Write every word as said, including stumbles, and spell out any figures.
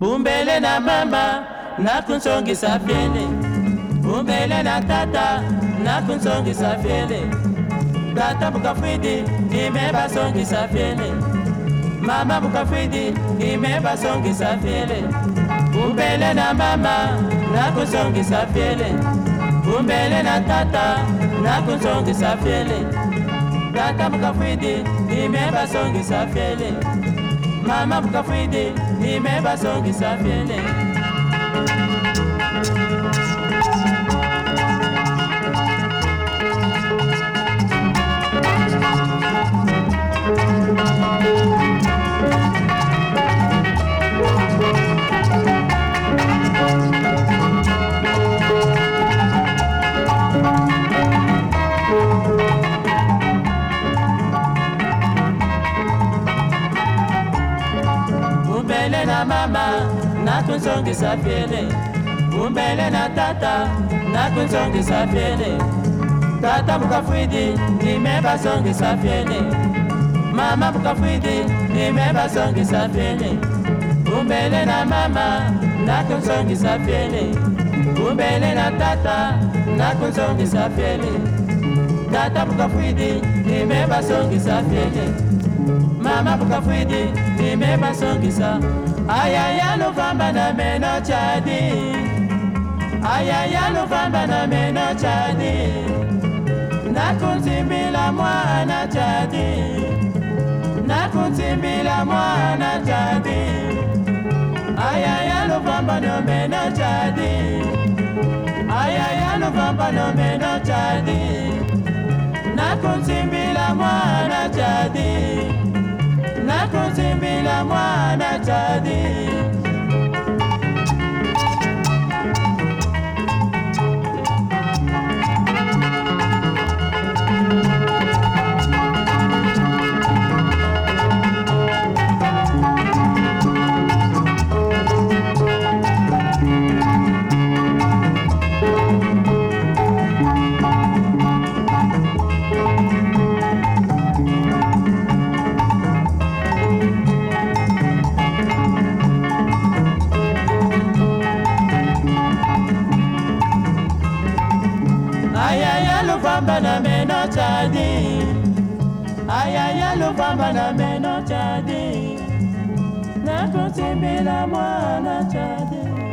Bumbele na mama nakunsongisa fyele, bumbele na tata nakunsongisa fyele. Tata bukafwidi imeba songisa fyele, mama bukafwidi imeba songisa fyele. Bumbele na mama nakunsongisa fyele, bumbele na tata nakunsongisa fyele. Tata bukafwidi imeba songisa fyele, mama bukafwidi imeba songisa fyele. Bumbele na mama nakunsongisa fyele, bumbele na tata nakunsongisa fyele. Tata bukafwidi imeba songisa fyele, mama bukafwidi imeba songisa fyele. Bumbele na mama nakunsongisa fyele, bumbele na tata nakunsongisa fyele. Tata bukafwidi imeba songisa fyele, mama bukafwidi imeba songisa. Ayaya Novamba na meno chadi, ayaya Novamba na meno chadi. Nakunzimbila mwana chadi, nakunzimbila mwana chadi. Ayaya Novamba na meno chadi, ayaya Novamba na meno chadi. Nakunzimbila mwana chadi, nakunzimbila mwana chadi. Ayaya Novamba na meno chadi, ayaya Novamba na meno chadi. Nakunzimbila mwana chadi.